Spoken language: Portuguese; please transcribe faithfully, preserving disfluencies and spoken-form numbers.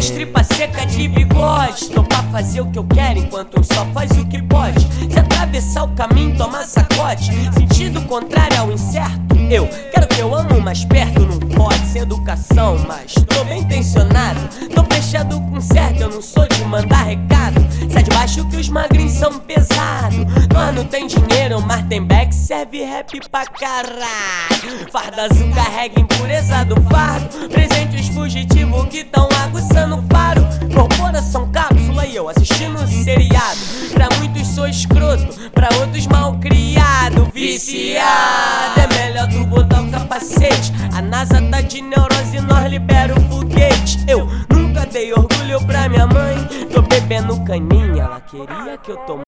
Fênix, tripa seca de bigode. Tô pra fazer o que eu quero enquanto um só faz o que pode. Se atravessar o caminho, toma sacode. Sentido contrário ao incerto. Eu quero que eu amo mais perto. Não pode ser educação, mas tô bem intencionado. Tô fechado com certo, eu não sou de mandar recado. Sai de baixo que os magrinhos são pesados. Nós não tem dinheiro, mas tem back, serve rap pra caralho. Farda azul carrega impureza do fardo. Presente os fugitivos que tão aguçando o faro. Corporação cápsula e eu assistindo seriado. Pra muitos sou escroto, pra outros mal criado. Viciado, é melhor tu botar o capacete. A NASA tá de neurose e nós libera o foguete. Eu nunca dei orgulho pra minha mãe. Tô bebendo caninha, ela queria que eu tomasse.